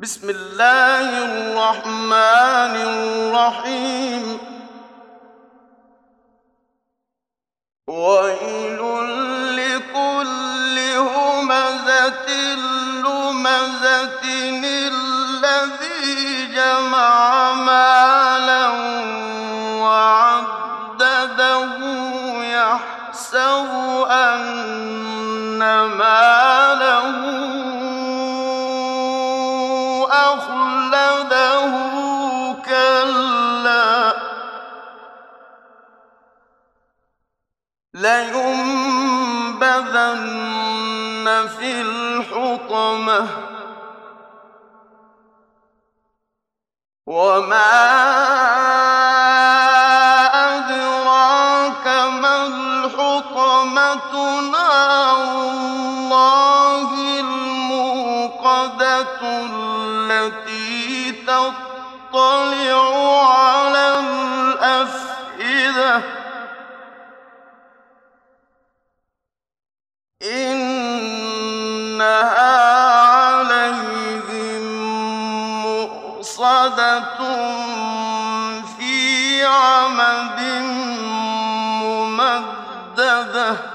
بسم الله الرحمن الرحيم ويل لكل همزة لمزة الذي جمع مالا وعدده يحسب أن ماله أخلده كلا لينبذن في الحطمة وما أدراك ما الحطمة نار الله الموقدة التي تطلع على الأفئدة إنها عليهم مؤصدة في عمد ممددة